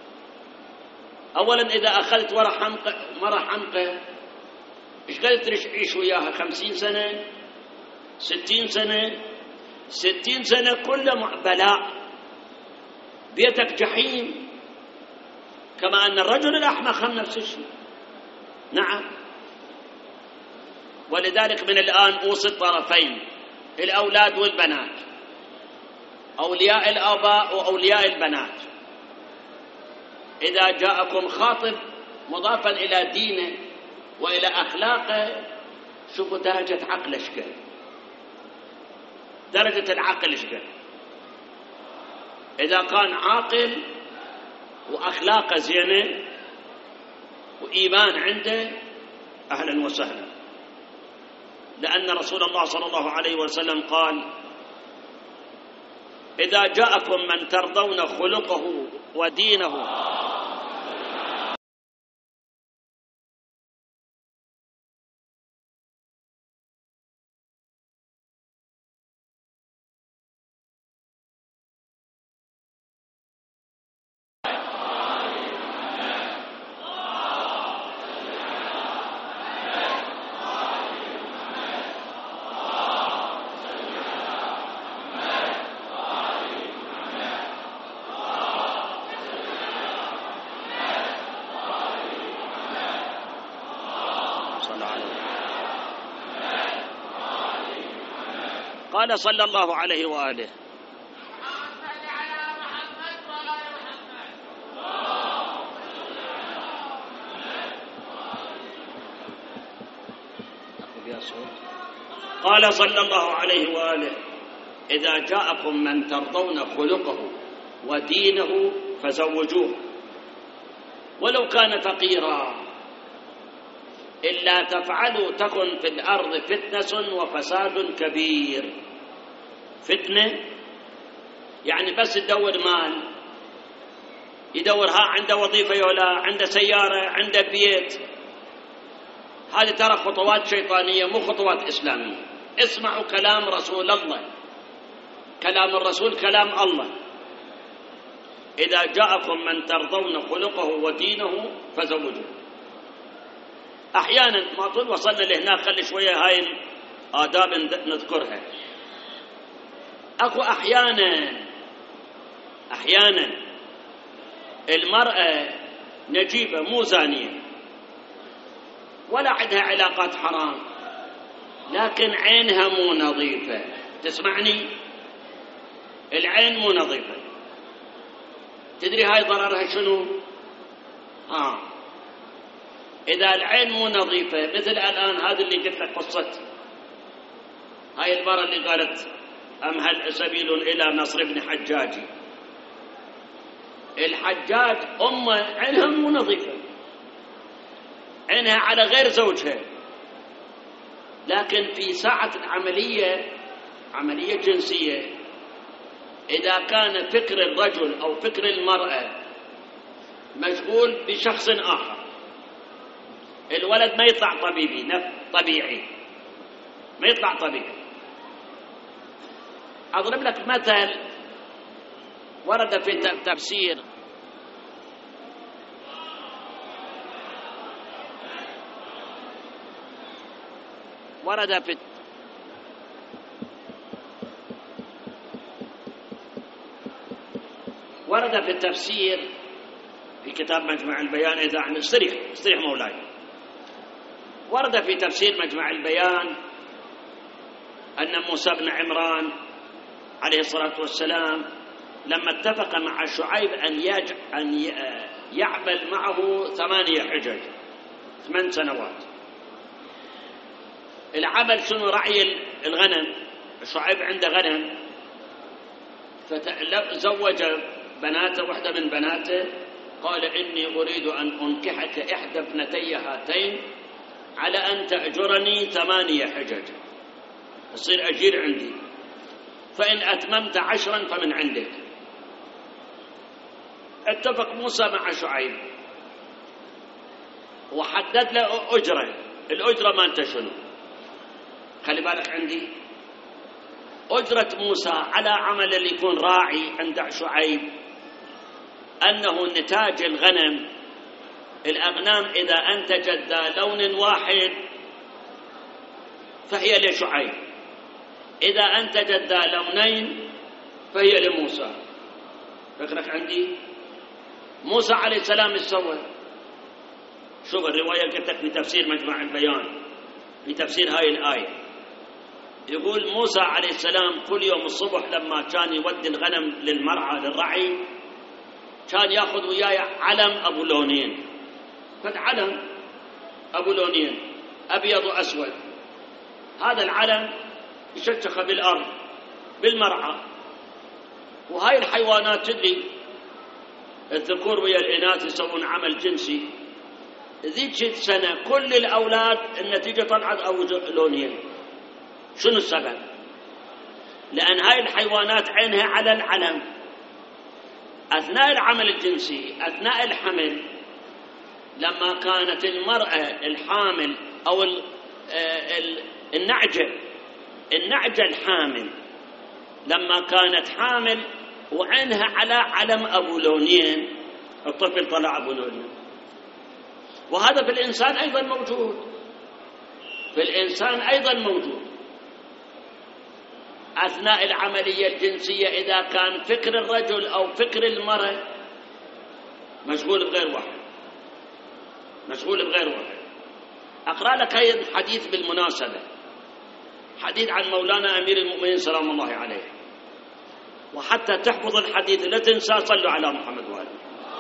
أولا إذا أخذت مرة حمقى، إيش قدرت تعيش وياها؟ 50 سنة، 60 سنة، 60 سنة كله بلاء، بيتك جحيم. كما أن الرجل الأحمق هم نفس الشيء. نعم. ولذلك من الآن أوصي الطرفين، الأولاد والبنات، أولياء الآباء وأولياء البنات، إذا جاءكم خاطب مضافا إلى دينه وإلى أخلاقه، شوفوا درجة عقله إشكال، درجة العقل إشكال. إذا كان عاقل وأخلاقه زينة وإيمان عنده، أهلا وسهلا. لأن رسول الله صلى الله عليه وسلم قال: إذا جاءكم من ترضون خلقه ودينه قال صلى الله عليه وآله: قال صلى الله عليه وآله: إذا جاءكم من ترضون خلقه ودينه فزوجوه ولو كان فقيرا، إلا تفعلوا تكن في الأرض فتنة وفساد كبير. فتنة يعني بس تدور مال، يدورها عنده وظيفة ولا عنده سيارة عنده بيت، هذه ترى خطوات شيطانية مو خطوات إسلامية. اسمعوا كلام رسول الله، كلام الرسول كلام الله. إذا جاءكم من ترضون خلقه ودينه فزوجوه. أحيانا ما طول وصلنا لهنا، خلي شوية هاي الآداب نذكرها. أكو أحيانا المرأة نجيبة مو زانية ولا عندها علاقات حرام، لكن عينها مو نظيفة. تسمعني؟ العين مو نظيفة. تدري هاي ضررها شنو؟ إذا العين مو نظيفة، مثل الآن هذا اللي قلت لك قصة هاي المرة اللي قالت: أم هل سبيل إلى نصر بن حجاج. الحجاج أمه عينها مو نظيفة، عينها على غير زوجها، لكن في ساعة عملية جنسية، إذا كان فكر الرجل أو فكر المرأة مشغول بشخص آخر، الولد ما يطلع طبيعي، ما يطلع طبيعي. أضرب لك مثل ورد في تفسير. ورد في التفسير في في كتاب مجمع البيان إذا عن استريح مولاي. ورد في تفسير مجمع البيان أن موسى بن عمران عليه الصلاة والسلام لما اتفق مع شعيب أن يعمل معه 8 حجج 8 سنوات. العمل شنو؟ رعي الغنم. شعيب عنده غنم، فزوج بناته، واحدة من بناته قال إني أريد أن أنكحك إحدى ابنتي هاتين على أن تأجرني 8 حجج، تصير أجير عندي، فإن أتممت 10 فمن عندك. اتفق موسى مع شعيب وحدد له أجرة. الأجرة ما أنت شنو؟ خلي بالك عندي أجرة موسى على عمل اللي يكون راعي عند شعيب أنه نتاج الغنم، الأغنام إذا أنتجت ذا لون واحد فهي لشعيب، إذا أنتجت ذا لونين فهي لموسى. فكرك عندي موسى عليه السلام ايش سوى؟ شوف الرواية قلت لك في تفسير مجمع البيان، في تفسير هاي الآية، يقول موسى عليه السلام كل يوم الصبح لما كان يودي الغنم للمرعى للرعي كان ياخذ وياه علم أبو لونين، فد علم أبو لونين أبيض وأسود. هذا العلم يشتخ بالأرض بالمرعى، وهاي الحيوانات تدري الذكور ويا الإناث يسوون عمل جنسي. ذيك السنة كل الأولاد النتيجة طلعت أبو لونين. شنو السبب؟ لأن هاي الحيوانات عينها على العلم. أثناء العمل الجنسي، أثناء الحمل، لما كانت المرأة الحامل أو النعجة الحامل لما كانت حامل وعينها على علم أبو لونين، الطفل طلع أبو لونين. وهذا في الإنسان أيضا موجود، في الإنسان أيضا موجود. أثناء العملية الجنسية إذا كان فكر الرجل أو فكر المرأة مشغول بغير واحد، مشغول بغير واحد. أقرأ لك هذا الحديث بالمناسبة، حديث عن مولانا أمير المؤمنين سلام الله عليه، وحتى تحفظ الحديث لا تنسى صلوا على محمد وآله.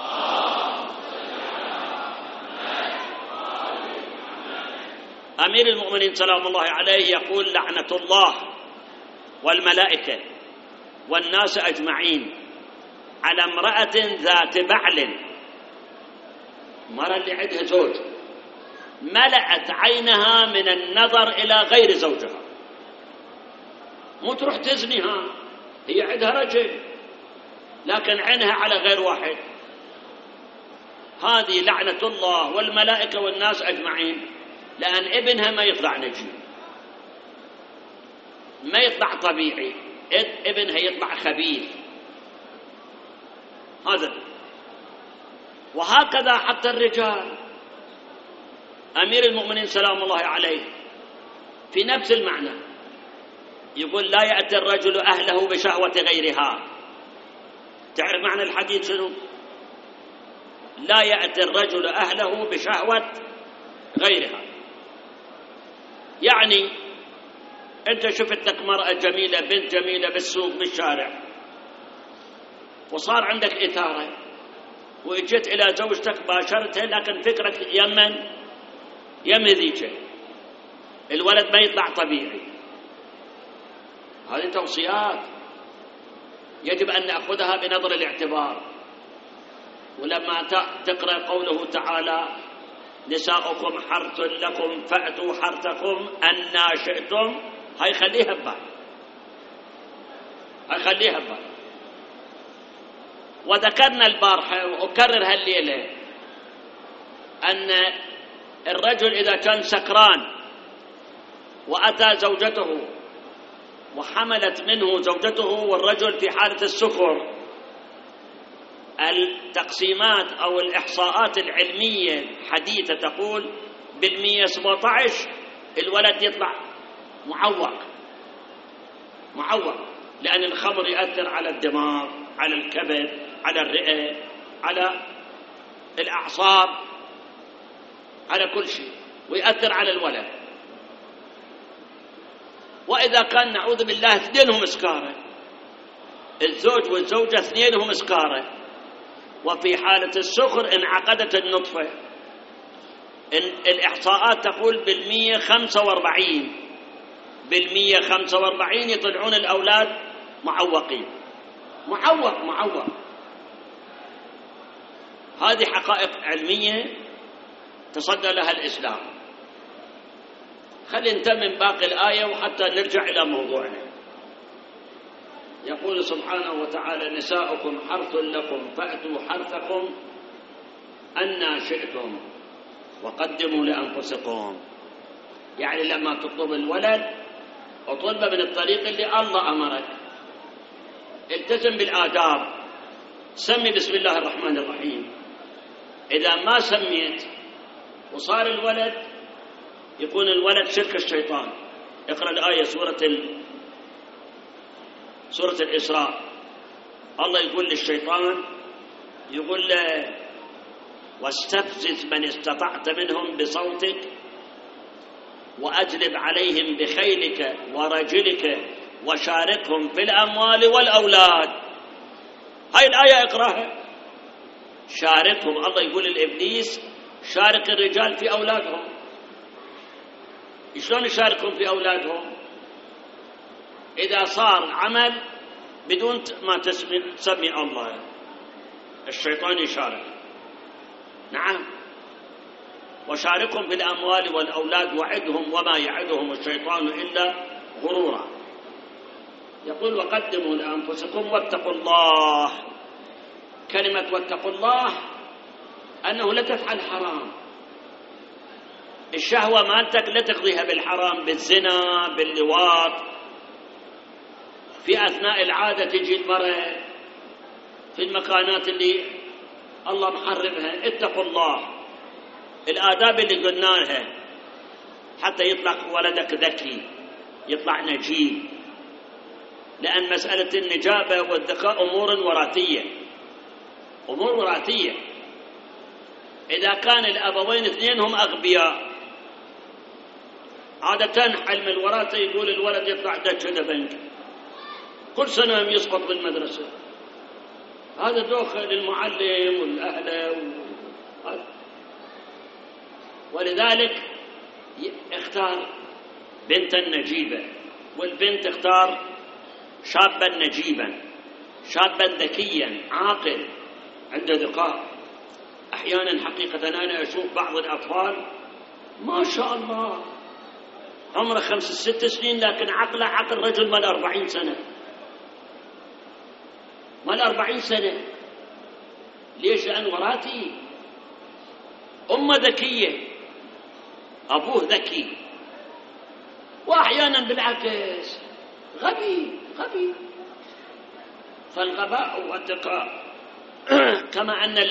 أمير المؤمنين سلام الله عليه يقول لعنة الله والملائكة والناس أجمعين على امرأة ذات بعل، مرة اللي عندها زوج ملأت عينها من النظر إلى غير زوجها، مو تروح تزنيها، هي عندها رجل لكن عينها على غير واحد. هذه لعنة الله والملائكة والناس أجمعين، لأن ابنها ما يطلع نجيب، ما يطلع طبيعي، ابنها يطلع خبيث. هذا. وهكذا حتى الرجال، أمير المؤمنين سلام الله عليه في نفس المعنى يقول لا يأتي الرجل أهله بشهوة غيرها. تعرف معنى الحديث شنو؟ لا يأتي الرجل أهله بشهوة غيرها، يعني أنت شفت لك مرأة جميلة، بنت جميلة بالسوق بالشارع، وصار عندك إثارة وإجت إلى زوجتك باشرتها، لكن فكرك يم ذيك، الولد ما يطلع طبيعي. هذه توصيات يجب أن نأخذها بنظر الاعتبار. ولما تقرأ قوله تعالى نساؤكم حرث لكم فأتوا حرثكم أنى شئتم، هاي خليها ببال، هاي خليها ببال. وذكرنا البارحة وأكرر هالليلة أن الرجل إذا كان سكران وأتى زوجته وحملت منه زوجته والرجل في حالة السكر، التقسيمات أو الإحصاءات العلمية الحديثة تقول بالمية 17 الولد يطلع معوق، لأن الخمر يؤثر على الدماغ، على الكبد، على الرئة، على الأعصاب، على كل شيء، ويأثر على الولد. وإذا كان نعوذ بالله اثنينهم سكارى، الزوج والزوجة اثنينهم سكارى، وفي حالة السكر انعقدت النطفة، الإحصاءات تقول 145 يطلعون الأولاد معوقين، معوق. هذه حقائق علمية تصدى لها الإسلام. خلينا نتمم باقي الآية وحتى نرجع إلى موضوعنا. يقول سبحانه وتعالى: نساؤكم حرث لكم فأتوا حرثكم أنى شئتم وقدموا لأنفسكم. يعني لما تطلب الولد اطلبه من الطريق اللي الله أمرك، التزم بالآداب، سمي بسم الله الرحمن الرحيم. إذا ما سميت وصار الولد، يكون الولد شرك الشيطان. اقرأ الآية سورة الإسراء. الله يقول للشيطان، يقول له: واستفزز من استطعت منهم بصوتك وأجلب عليهم بخيلك ورجلك وشاركهم في الأموال والأولاد. هاي الآية اقرأها. شاركهم، الله يقول للإبليس: شارك الرجال في أولادهم. شلون يشاركهم في أولادهم؟ إذا صار عمل بدون ما تسمي الله، الشيطان يشارك. نعم. وشاركهم في الأموال والأولاد وعدهم وما يعدهم الشيطان إلا غرورا. يقول: وقدموا لأنفسكم واتقوا الله. كلمة واتقوا الله أنه لا تفعل حرام. الشهوة مالتك لا تقضيها بالحرام، بالزنا، باللواط. في أثناء العادة تجي المرأة في المكانات اللي الله محرمها. اتقوا الله. الآداب اللي قلنا لها حتى يطلع ولدك ذكي، يطلع نجيب، لأن مسألة النجابة والذكاء أمور وراثية. إذا كان الأبوين اثنينهم أغبياء، عادة علم الوراثة يقول الولد يطلع دكة بنك، كل سنة يسقط بالمدرسة. هذا دوخ للمعلم والأهل ولذلك اختار بنتا نجيبة، والبنت اختار شابا نجيبا، شابا ذكيا عاقل عنده ذكاء. أحيانا حقيقة أنا أشوف بعض الأطفال ما شاء الله عمره 5-6 سنين، لكن عقله عقل رجل مال 40 سنة. مال 40 سنة. ليش؟ لأن وراثي. أمه ذكية، أبوه ذكي، وأحيانا بالعكس غبي. فالغباء والذكاء كما أن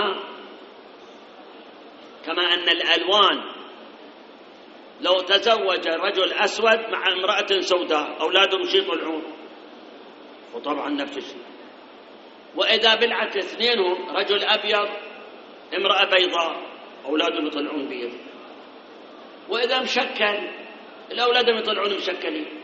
الألوان، لو تزوج رجل أسود مع امرأة سوداء أولادهم يطلعون، وطبعا نفس الشيء. وإذا بالعكس اثنينهم رجل أبيض امرأة بيضاء أولادهم يطلعون بيض. وإذا مشكل الأولاد يطلعون مشكلين.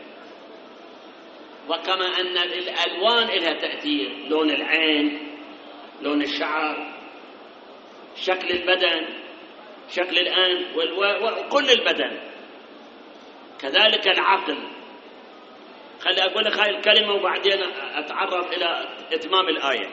وكما أن الألوان لها تأثير، لون العين، لون الشعر، شكل البدن، شكل الأنف وكل البدن. كذلك العقل. خلي أقول لك هاي الكلمة وبعدين أتعرض إلى إتمام الآية.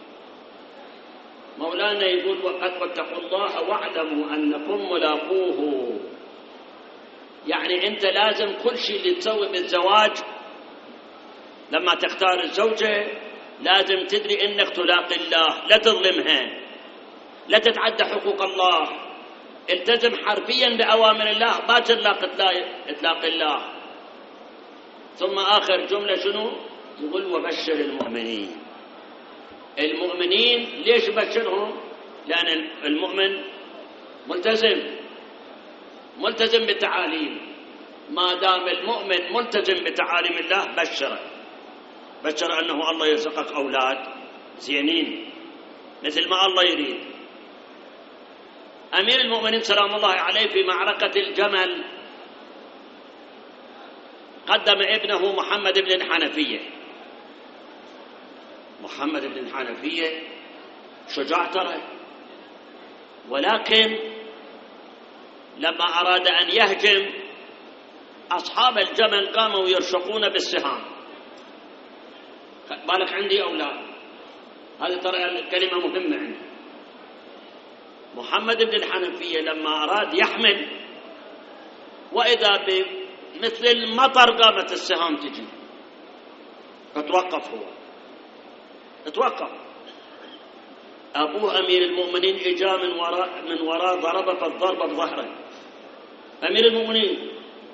مولانا يقول: واتقوا الله واعلموا أنكم ملاقوه. يعني أنت لازم كل شيء اللي تسوي بالزواج، لما تختار الزوجة لازم تدري إنك تلاقي الله، لا تظلمها، لا تتعدى حقوق الله، التزم حرفيا بأوامر الله، باكر تلاقي الله. ثم آخر جملة شنو؟ يقول: وبشر المؤمنين. المؤمنين ليش بشرهم؟ لأن المؤمن ملتزم بالتعاليم. ما دام المؤمن ملتزم بتعاليم الله بشر أنه الله يرزقك أولاد زينين مثل ما الله يريد. أمير المؤمنين سلام الله عليه في معركة الجمل قدم ابنه محمد بن الحنفية. محمد بن الحنفية شجاع ترى، ولكن لما أراد أن يهجم أصحاب الجمل قاموا يرشقون بالسهام. بالك عندي أو لا؟ هذه ترى الكلمة مهمة عندي. محمد بن الحنفية لما أراد يحمل وإذا بمثل المطر قامت السهام تجي، فتوقف هو، اتوقف. أبوه أمير المؤمنين إجا من وراء ضربه فالضربة بظهره. أمير المؤمنين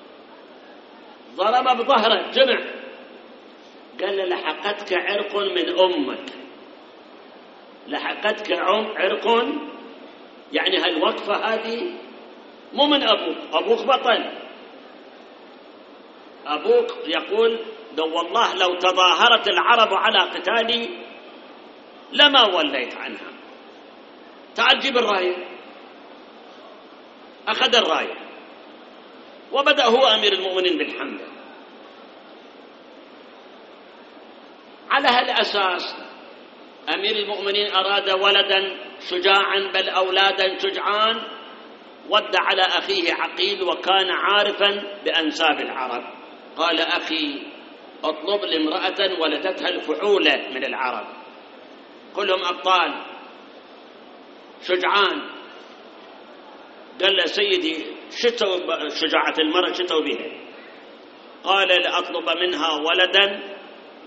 ضربه بظهره جمع، قال له لحقتك عرق من أمك، لحقتك عرق، يعني هالوقفة هذه مو من أبوك، أبوك بطل. أبوك يقول لو والله لو تظاهرت العرب على قتالي لما وليت عنها، تعال جيب الراية. أخذ الراية وبدأ هو أمير المؤمنين بالحملة. على هالأساس أمير المؤمنين أراد ولدا شجاعا بل أولادا شجعان، ود على أخيه عقيل وكان عارفا بأنساب العرب. قال أخي اطلب لي امرأة ولدتها الفحولة من العرب، كلهم أبطال شجعان. قال له سيدي شتوا شجاعة المرأة شتوا بها؟ قال لأطلب منها ولدا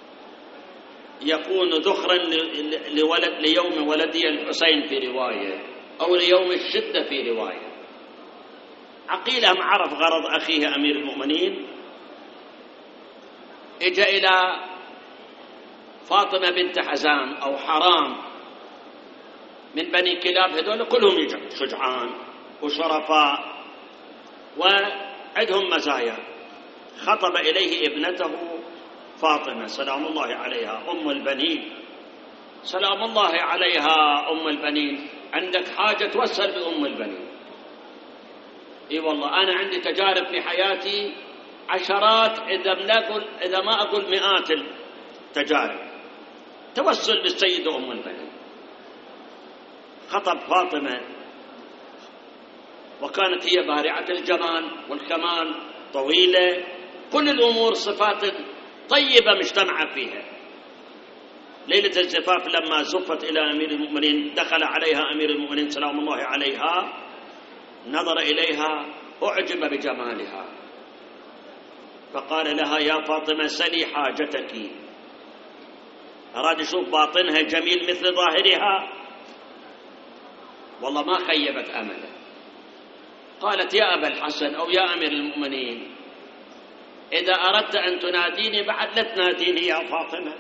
يكون ذخرا ليوم ولدي الحسين في رواية، أو ليوم الشدة في رواية. عقيلهم عرف غرض أخيه أمير المؤمنين، اجى إلى فاطمة بنت حزام أو حرام من بني كلاب، هذول كلهم شجعان وشرفاء وعندهم مزايا. خطب إليه ابنته فاطمة سلام الله عليها أم البنين، سلام الله عليها أم البنين، عندك حاجة توسل بأم البنين؟ إي والله أنا عندي تجارب في حياتي عشرات إذا ما أقول مئات التجارب، توسل بالسيدة أم البنين. خطب فاطمة وكانت هي بارعة الجمال والكمال، طويلة، كل الأمور صفات طيبة مجتمعة فيها. ليلة الزفاف لما زفت إلى أمير المؤمنين دخل عليها أمير المؤمنين سلام الله عليها، نظر إليها أعجب بجمالها فقال لها يا فاطمة سلي حاجتك. أراد يشوف باطنها جميل مثل ظاهرها، والله ما خيبت أمله. قالت يا أبا الحسن أو يا أمير المؤمنين إذا أردت أن تناديني بعد لا تناديني يا فاطمة،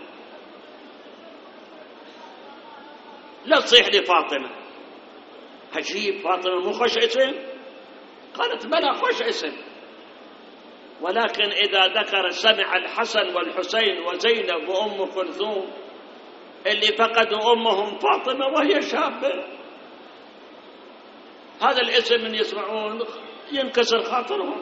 لا تصيح لي فاطمة. عجيب، فاطمة مو خوش اسم؟ قالت بلى خوش اسم، ولكن إذا ذكر سمع الحسن والحسين وزينب وأم كلثوم اللي فقدوا أمهم فاطمة وهي شابة، هذا الاسم من يسمعون ينكسر خاطرهم.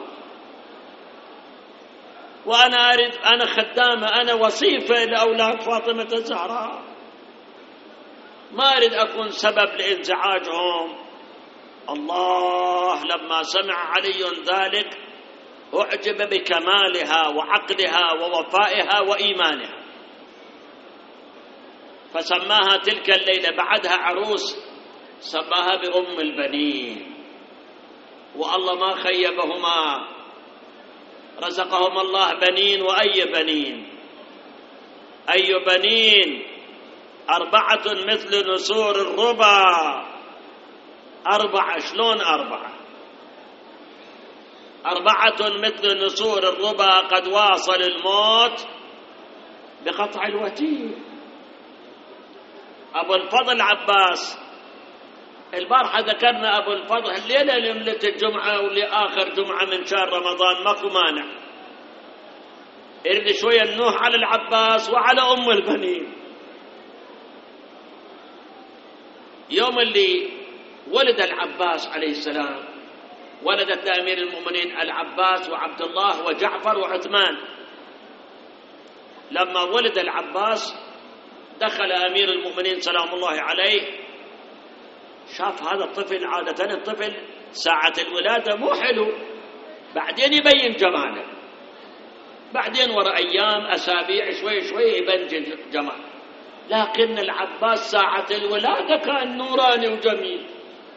وأنا أريد، أنا خدامة، أنا وصيفة لأولاد فاطمة الزهراء، ما أريد أكون سبب لإنزعاجهم. الله لما سمع علي ذلك أعجب بكمالها وعقلها ووفائها وإيمانها، فسماها تلك الليلة بعدها عروس سماها بأم البنين. والله ما خيبهما، رزقهم الله بنين. وأي بنين؟ أي بنين؟ 4 مثل نسور الربا. 4 شلون 4؟ 4 مثل نسور الربا قد واصل الموت بقطع الوتير. أبو الفضل عباس، البارحة ذكرنا أبو الفضل الليلة ليلة الجمعة ولآخر جمعة من شهر رمضان، ماكو مانع يرد شوية النوح على العباس وعلى أم البنين. يوم اللي ولد العباس عليه السلام، ولدت أمير المؤمنين العباس وعبد الله وجعفر وعثمان. لما ولد العباس دخل أمير المؤمنين سلام الله عليه، شاف هذا الطفل، عادة الطفل ساعة الولادة مو حلو، بعدين يبين جماله، بعدين وراء أيام أسابيع شوي شوي يبين جمال، لكن العباس ساعة الولادة كان نوراني وجميل.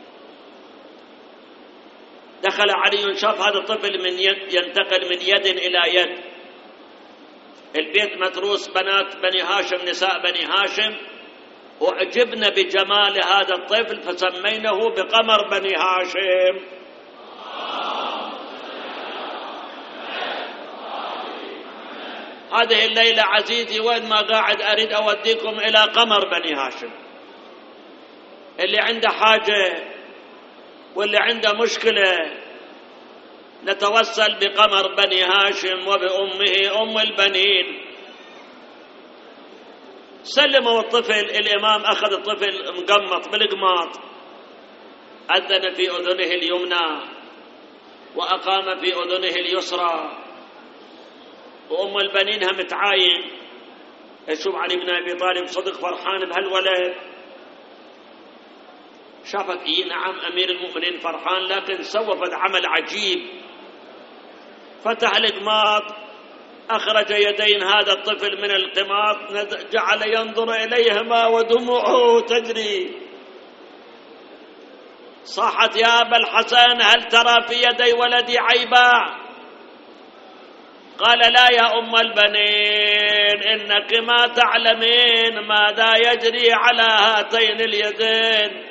دخل علي شاف هذا الطفل ينتقل من يد إلى يد، البيت متروس بنات بني هاشم، نساء بني هاشم، وأعجبنا بجمال هذا الطفل فسمينه بقمر بني هاشم. هذه الليلة عزيزي وين ما قاعد أريد أوديكم إلى قمر بني هاشم. اللي عنده حاجة واللي عنده مشكلة نتوسل بقمر بني هاشم وبأمه أم البنين. سلموا الطفل، الإمام أخذ الطفل مقمط بالقماط، أذن في أذنه اليمنى وأقام في أذنه اليسرى، وأم البنين هم تعاين. يشوف علي بن أبي طالب صدق فرحان بهالولد، شافت نعم أمير المؤمنين فرحان، لكن سوف عمل عجيب. فتح القماط، أخرج يدين هذا الطفل من القماط، جعل ينظر إليهما ودموعه تجري. صاحت يا أبا الحسن هل ترى في يدي ولدي عيبا؟ قال لا يا أم البنين، إنك ما تعلمين ماذا يجري على هاتين اليدين،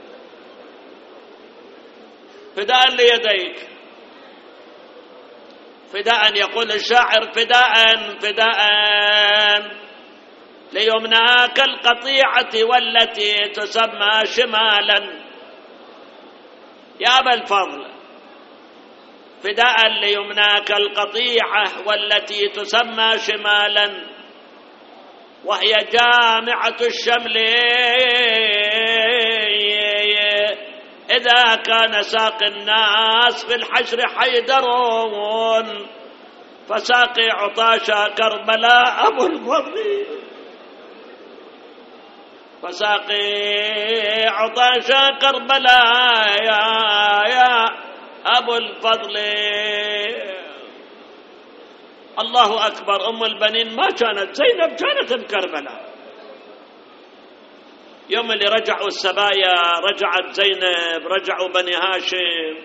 فداء ليديك، فداء، يقول الشاعر فداء فداء ليمناك القطيعة والتي تسمى شمالا. يا أبا الفضل فداء ليمناك القطيعة والتي تسمى شمالا، وهي جامعة الشمل إذا كان ساقي الناس في الحشر حيدرون، فساقي عطاشا كربلاء أبو الفضل، فساقي عطاشا كربلاء يا أبو الفضل. الله أكبر. أم البنين ما كانت زينب، كانت بكربلاء. يوم اللي رجعوا السبايا، رجعت زينب، رجعوا بني هاشم،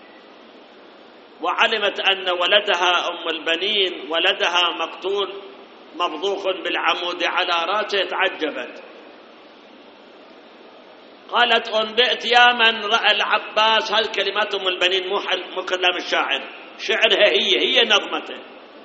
وعلمت أن ولدها أم البنين ولدها مقتول مبضوخ بالعمود على رأسه، تعجبت. قالت أنبئت يا من رأى العباس. هذه كلمات أم البنين مو كلام الشاعر، شعرها هي نظمته.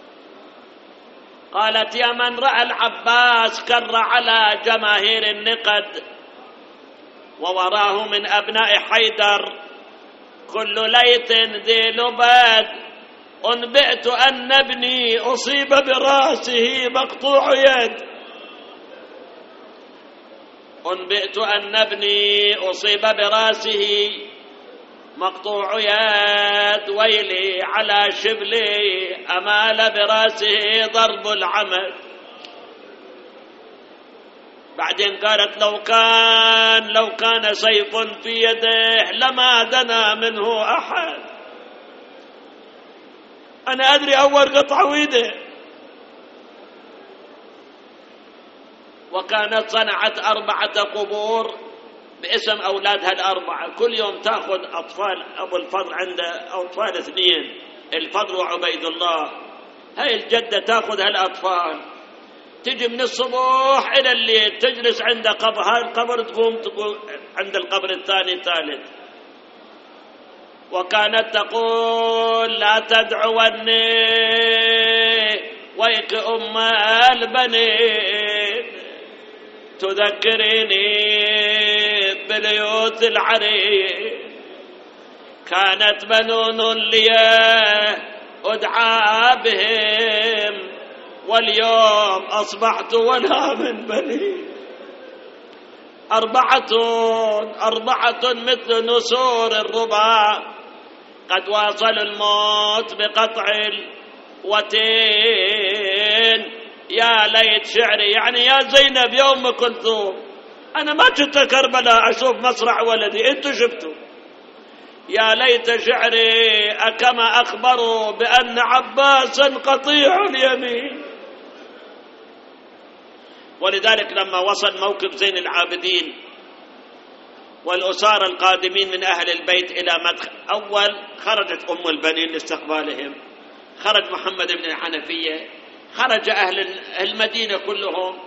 قالت يا من رأى العباس كر على جماهير النقد، ووراه من أبناء حيدر كل ليث ذي لبد. أنبئت أن ابني أصيب برأسه مقطوع يد، أنبئت أن ابني أصيب برأسه مقطوع يد، ويلي على شبلي أمال برأسه ضرب العمد. بعدين قالت لو كان سيف في يده لما دنا منه أحد. أنا أدري أول قطع ويده. وكانت صنعت 4 قبور باسم أولادها ال4، كل يوم تأخذ أطفال أبو الفضل، عنده أطفال 2، الفضل وعبيد الله. هاي الجدة تأخذ هالأطفال، تجي من الصبح إلى الليل، تجلس عند قبر، هاي القبر تقوم عند القبر الثاني الثالث. وكانت تقول لا تدعوني ويك أم البنين، تذكريني بليوت العريق، كانت بنون لي أدعى بهم، واليوم أصبحت ولا من بني. أربعة مثل نسور الربا قد واصلوا الموت بقطع الوتين. يا ليت شعري، يعني يا زينب يا أم كلثوم، أنا ما كنت كربلاء أشوف مصرع ولدي، أنتوا شفتوا. يا ليت شعري أكما أخبروا بأن عباسا قطيع اليمين. ولذلك لما وصل موقف زين العابدين والأسارة القادمين من أهل البيت إلى مدخل، أول خرجت أم البنين لاستقبالهم، خرج محمد بن الحنفية، خرج أهل المدينة كلهم.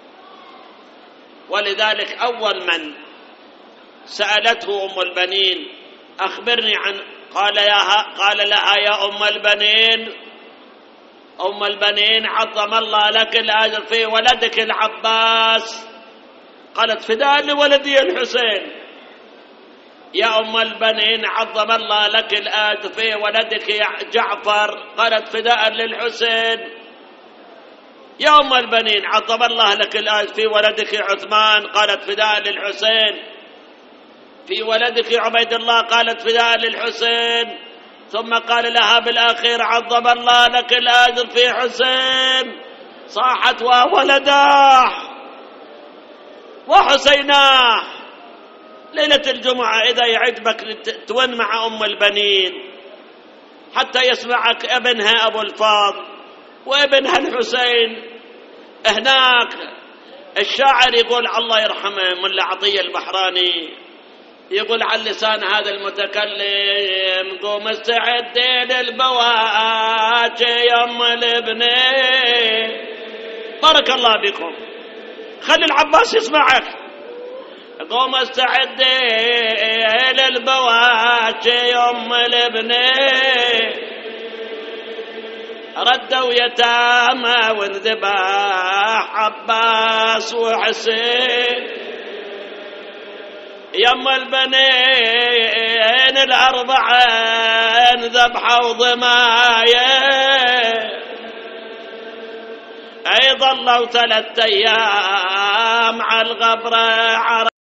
ولذلك أول من سألته أم البنين أخبرني عن، قال لها يا أم البنين عظم الله لك الأجر في ولدك العباس. قالت فداء لولدي الحسين. يا أم البنين عظم الله لك الأجر في ولدك جعفر. قالت فداء للحسين. يا أم البنين عظم الله لك الأجر في ولدك عثمان. قالت فداء للحسين. في ولدك عبيد الله. قالت فداء للحسين. ثم قال لها بالأخير عظم الله لك الأجر في حسين. صاحت وولداه وحسيناه. ليلة الجمعة إذا يعجبك تون مع أم البنين حتى يسمعك ابنها أبو الفاضل وابنها الحسين. هناك الشاعر يقول الله يرحمه ملا عطية البحراني، يقول على لسان هذا المتكلم قوم استعدي للبواج يا ام الابنين. بارك الله بكم، خلي العباس يسمعك. قوم استعدي للبواج يا ام الابنين. ردوا يتامى وانذبح عباس وحسين. يم البنين الأربعة ذبحوا ضمايا. أي ظلوا 3 أيام على الغبرة.